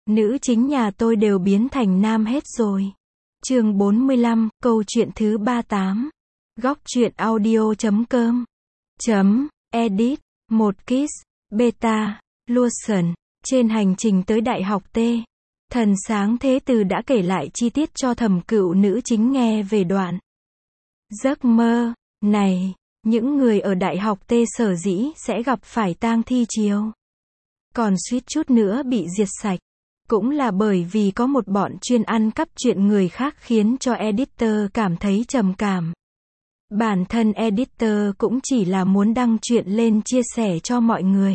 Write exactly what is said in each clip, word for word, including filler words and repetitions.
Nữ chính nhà tôi đều biến thành nam hết rồi. Chương bốn mươi lăm, câu chuyện thứ ba mươi tám. Góc truyện audio chấm com. Chấm, edit, một kiss, beta, Lucian. Trên hành trình tới Đại học T, Thần Sáng Thế Từ đã kể lại chi tiết cho Thẩm Cựu nữ chính nghe về đoạn giấc mơ này. Những người ở Đại học T sở dĩ sẽ gặp phải tang thi chiều, còn suýt chút nữa bị diệt sạch, cũng là bởi vì có một bọn chuyên ăn cắp chuyện người khác khiến cho editor cảm thấy trầm cảm. Bản thân editor cũng chỉ là muốn đăng chuyện lên chia sẻ cho mọi người.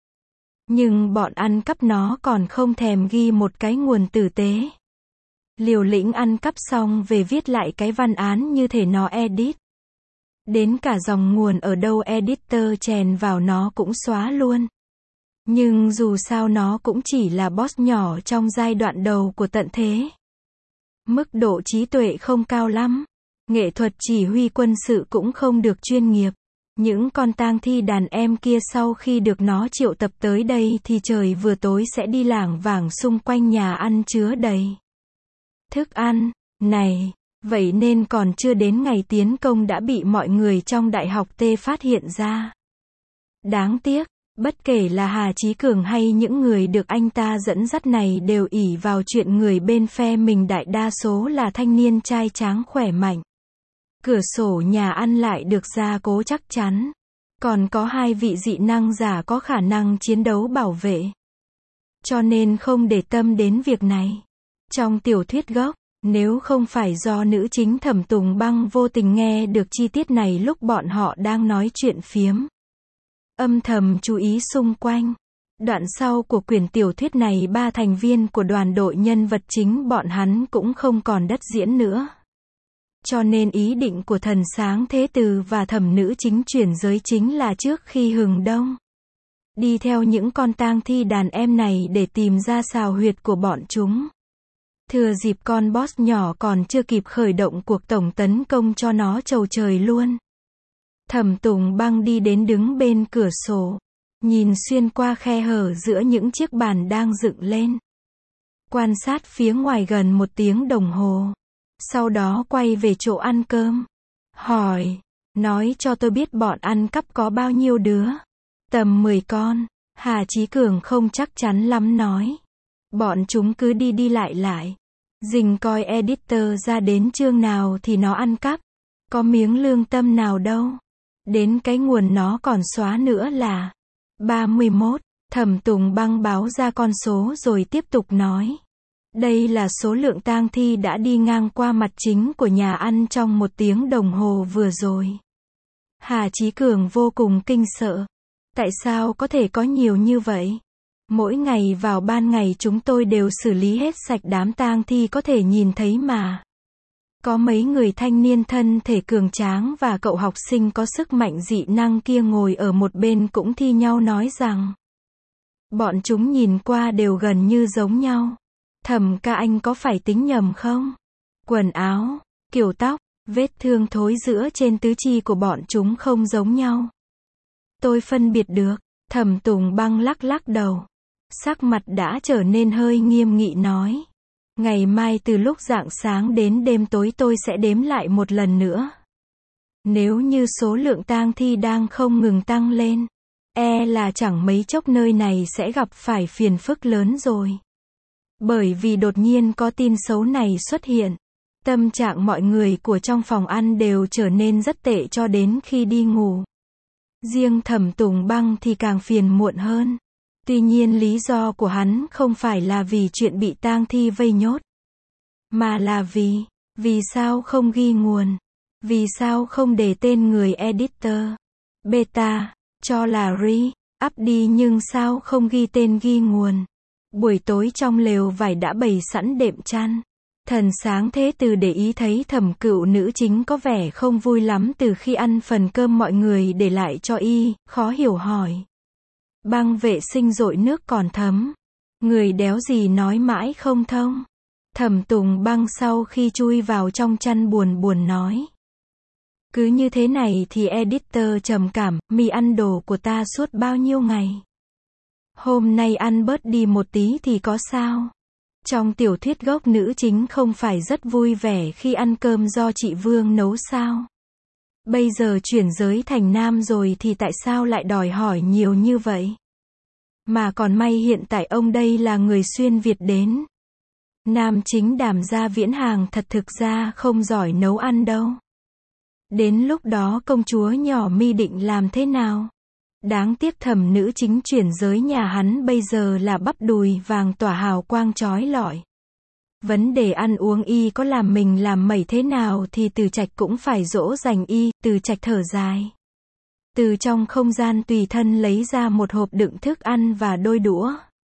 Nhưng bọn ăn cắp nó còn không thèm ghi một cái nguồn tử tế. Liều lĩnh ăn cắp xong về viết lại cái văn án như thể nó edit. Đến cả dòng nguồn ở đâu editor chèn vào nó cũng xóa luôn. Nhưng dù sao nó cũng chỉ là boss nhỏ trong giai đoạn đầu của tận thế. Mức độ trí tuệ không cao lắm. Nghệ thuật chỉ huy quân sự cũng không được chuyên nghiệp. Những con tang thi đàn em kia sau khi được nó triệu tập tới đây thì trời vừa tối sẽ đi lảng vảng xung quanh nhà ăn chứa đầy thức ăn. Này, vậy nên còn chưa đến ngày tiến công đã bị mọi người trong Đại học T phát hiện ra. Đáng tiếc, bất kể là Hà Chí Cường hay những người được anh ta dẫn dắt này đều ỷ vào chuyện người bên phe mình đại đa số là thanh niên trai tráng khỏe mạnh. Cửa sổ nhà ăn lại được gia cố chắc chắn. Còn có hai vị dị năng giả có khả năng chiến đấu bảo vệ. Cho nên không để tâm đến việc này. Trong tiểu thuyết gốc, nếu không phải do nữ chính Thẩm Tùng Băng vô tình nghe được chi tiết này lúc bọn họ đang nói chuyện phiếm, âm thầm chú ý xung quanh. Đoạn sau của quyển tiểu thuyết này ba thành viên của đoàn đội nhân vật chính bọn hắn cũng không còn đất diễn nữa. Cho nên ý định của Thần Sáng Thế Từ và Thẩm nữ chính chuyển giới chính là trước khi hừng đông, đi theo những con tang thi đàn em này để tìm ra xào huyệt của bọn chúng. Thừa dịp con boss nhỏ còn chưa kịp khởi động cuộc tổng tấn công cho nó chầu trời luôn. Thẩm Tùng Băng đi đến đứng bên cửa sổ, nhìn xuyên qua khe hở giữa những chiếc bàn đang dựng lên. Quan sát phía ngoài gần một tiếng đồng hồ. Sau đó quay về chỗ ăn cơm. Hỏi, nói cho tôi biết bọn ăn cắp có bao nhiêu đứa? Tầm mười con. Hà Chí Cường không chắc chắn lắm nói. Bọn chúng cứ đi đi lại lại. Dình coi editor ra đến chương nào thì nó ăn cắp. Có miếng lương tâm nào đâu. Đến cái nguồn nó còn xóa nữa là ba mươi mốt. Thẩm Tùng Băng báo ra con số rồi tiếp tục nói. Đây là số lượng tang thi đã đi ngang qua mặt chính của nhà ăn trong một tiếng đồng hồ vừa rồi. Hà Chí Cường vô cùng kinh sợ. Tại sao có thể có nhiều như vậy? Mỗi ngày vào ban ngày chúng tôi đều xử lý hết sạch đám tang thi có thể nhìn thấy mà. Có mấy người thanh niên thân thể cường tráng và cậu học sinh có sức mạnh dị năng kia ngồi ở một bên cũng thi nhau nói rằng bọn chúng nhìn qua đều gần như giống nhau. Thẩm ca anh có phải tính nhầm không? Quần áo, kiểu tóc, vết thương thối rữa trên tứ chi của bọn chúng không giống nhau. Tôi phân biệt được. Thẩm Tùng Băng lắc lắc đầu. Sắc mặt đã trở nên hơi nghiêm nghị nói. Ngày mai từ lúc rạng sáng đến đêm tối tôi sẽ đếm lại một lần nữa. Nếu như số lượng tang thi đang không ngừng tăng lên, e là chẳng mấy chốc nơi này sẽ gặp phải phiền phức lớn rồi. Bởi vì đột nhiên có tin xấu này xuất hiện, tâm trạng mọi người của trong phòng ăn đều trở nên rất tệ cho đến khi đi ngủ. Riêng Thẩm Tùng Băng thì càng phiền muộn hơn. Tuy nhiên lý do của hắn không phải là vì chuyện bị tang thi vây nhốt, mà là vì, vì sao không ghi nguồn? Vì sao không để tên người editor, beta, cho là re-up đi nhưng sao không ghi tên ghi nguồn? Buổi tối trong lều vải đã bày sẵn đệm chăn. Thần Sáng Thế Từ để ý thấy Thẩm Cựu nữ chính có vẻ không vui lắm từ khi ăn phần cơm mọi người để lại cho y, khó hiểu hỏi. Băng vệ sinh dội nước còn thấm. Người đéo gì nói mãi không thông. Thẩm Tùng Băng sau khi chui vào trong chăn buồn buồn nói. Cứ như thế này thì editor trầm cảm, mì ăn đồ của ta suốt bao nhiêu ngày. Hôm nay ăn bớt đi một tí thì có sao? Trong tiểu thuyết gốc nữ chính không phải rất vui vẻ khi ăn cơm do chị Vương nấu sao? Bây giờ chuyển giới thành nam rồi thì tại sao lại đòi hỏi nhiều như vậy? Mà còn may hiện tại ông đây là người xuyên Việt đến. Nam chính Đàm Gia Viễn Hàng thật thực ra không giỏi nấu ăn đâu. Đến lúc đó công chúa nhỏ Mi định làm thế nào? Đáng tiếc thẩm nữ chính chuyển giới nhà hắn bây giờ là bắp đùi vàng tỏa hào quang chói lọi. Vấn đề ăn uống y có làm mình làm mẩy thế nào thì Từ Trạch cũng phải dỗ dành y. Từ Trạch thở dài. Từ trong không gian tùy thân lấy ra một hộp đựng thức ăn và đôi đũa.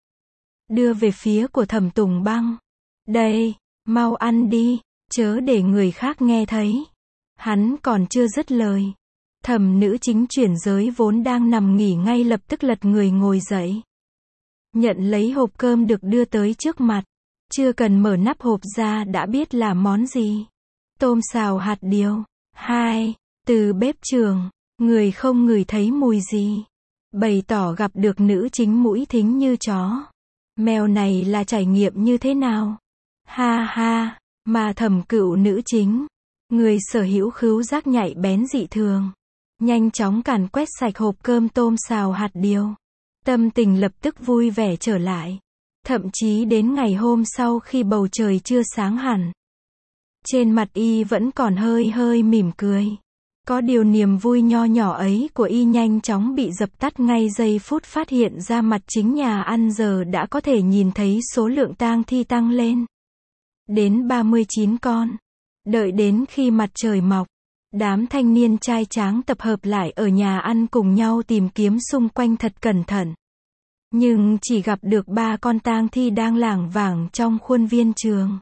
Đưa về phía của Thẩm Tùng Băng. Đây, mau ăn đi, chớ để người khác nghe thấy. Hắn còn chưa dứt lời. Thẩm nữ chính chuyển giới vốn đang nằm nghỉ ngay lập tức lật người ngồi dậy. Nhận lấy hộp cơm được đưa tới trước mặt. Chưa cần mở nắp hộp ra đã biết là món gì. Tôm xào hạt điều. Hai. Từ bếp trường. Người không ngửi thấy mùi gì. Bày tỏ gặp được nữ chính mũi thính như chó. Mèo này là trải nghiệm như thế nào? Ha ha. Mà Thẩm Cựu nữ chính. Người sở hữu khứu giác nhạy bén dị thường. Nhanh chóng càn quét sạch hộp cơm tôm xào hạt điều. Tâm tình lập tức vui vẻ trở lại. Thậm chí đến ngày hôm sau khi bầu trời chưa sáng hẳn. Trên mặt y vẫn còn hơi hơi mỉm cười. Có điều niềm vui nho nhỏ ấy của y nhanh chóng bị dập tắt ngay giây phút phát hiện ra mặt chính nhà ăn giờ đã có thể nhìn thấy số lượng tang thi tăng lên. Đến ba mươi chín con. Đợi đến khi mặt trời mọc. Đám thanh niên trai tráng tập hợp lại ở nhà ăn cùng nhau tìm kiếm xung quanh thật cẩn thận. Nhưng chỉ gặp được ba con tang thi đang lảng vảng trong khuôn viên trường.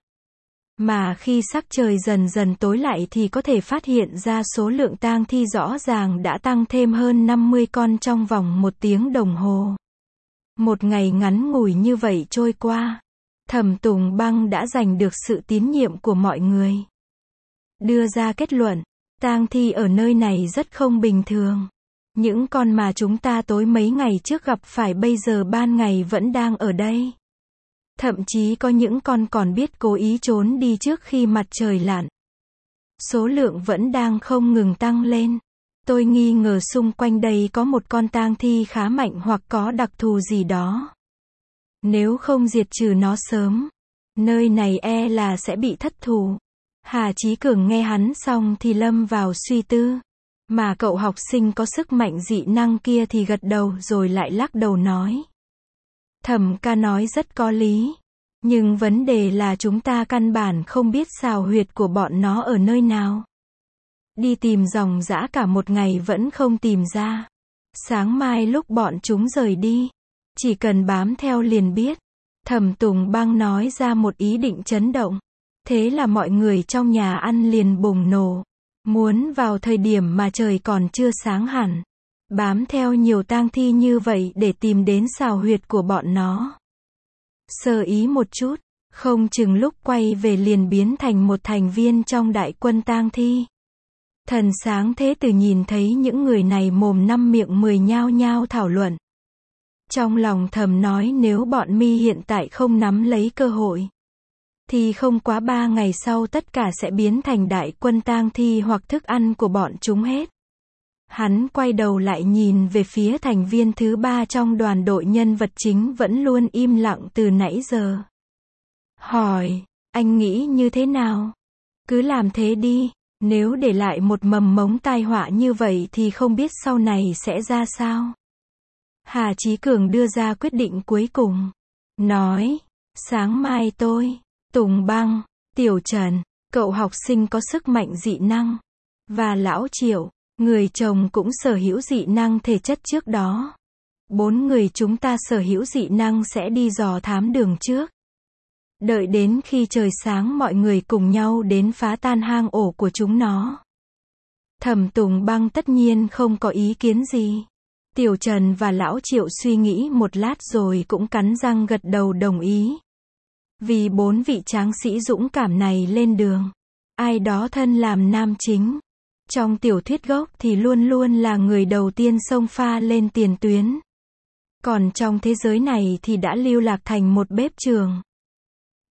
Mà khi sắc trời dần dần tối lại thì có thể phát hiện ra số lượng tang thi rõ ràng đã tăng thêm hơn năm mươi con trong vòng một tiếng đồng hồ. Một ngày ngắn ngủi như vậy trôi qua. Thẩm Tùng Băng đã giành được sự tín nhiệm của mọi người. Đưa ra kết luận, tang thi ở nơi này rất không bình thường. Những con mà chúng ta tối mấy ngày trước gặp phải bây giờ ban ngày vẫn đang ở đây. Thậm chí có những con còn biết cố ý trốn đi trước khi mặt trời lặn. Số lượng vẫn đang không ngừng tăng lên. Tôi nghi ngờ xung quanh đây có một con tang thi khá mạnh hoặc có đặc thù gì đó. Nếu không diệt trừ nó sớm, nơi này e là sẽ bị thất thủ. Hà Chí Cường nghe hắn xong thì lâm vào suy tư. Mà cậu học sinh có sức mạnh dị năng kia thì gật đầu rồi lại lắc đầu nói. Thẩm ca nói rất có lý. Nhưng vấn đề là chúng ta căn bản không biết xào huyệt của bọn nó ở nơi nào. Đi tìm ròng rã cả một ngày vẫn không tìm ra. Sáng mai lúc bọn chúng rời đi, chỉ cần bám theo liền biết. Thẩm Tùng Băng nói ra một ý định chấn động. Thế là mọi người trong nhà ăn liền bùng nổ. Muốn vào thời điểm mà trời còn chưa sáng hẳn. Bám theo nhiều tang thi như vậy để tìm đến xào huyệt của bọn nó. Sơ ý một chút, không chừng lúc quay về liền biến thành một thành viên trong đại quân tang thi. Thần Sáng Thế Tử nhìn thấy những người này mồm năm miệng mười nhao nhao thảo luận. Trong lòng thầm nói nếu bọn mi hiện tại không nắm lấy cơ hội. Thì không quá ba ngày sau tất cả sẽ biến thành đại quân tang thi hoặc thức ăn của bọn chúng hết. Hắn quay đầu lại nhìn về phía thành viên thứ ba trong đoàn đội nhân vật chính vẫn luôn im lặng từ nãy giờ. Hỏi, anh nghĩ như thế nào? Cứ làm thế đi, nếu để lại một mầm mống tai họa như vậy thì không biết sau này sẽ ra sao. Hà Chí Cường đưa ra quyết định cuối cùng. Nói, sáng mai tôi, Tùng Băng, Tiểu Trần, cậu học sinh có sức mạnh dị năng, và Lão Triệu, người chồng cũng sở hữu dị năng thể chất trước đó. Bốn người chúng ta sở hữu dị năng sẽ đi dò thám đường trước. Đợi đến khi trời sáng mọi người cùng nhau đến phá tan hang ổ của chúng nó. Thẩm Tùng Băng tất nhiên không có ý kiến gì. Tiểu Trần và Lão Triệu suy nghĩ một lát rồi cũng cắn răng gật đầu đồng ý. Vì bốn vị tráng sĩ dũng cảm này lên đường, ai đó thân làm nam chính. Trong tiểu thuyết gốc thì luôn luôn là người đầu tiên xông pha lên tiền tuyến. Còn trong thế giới này thì đã lưu lạc thành một bếp trường.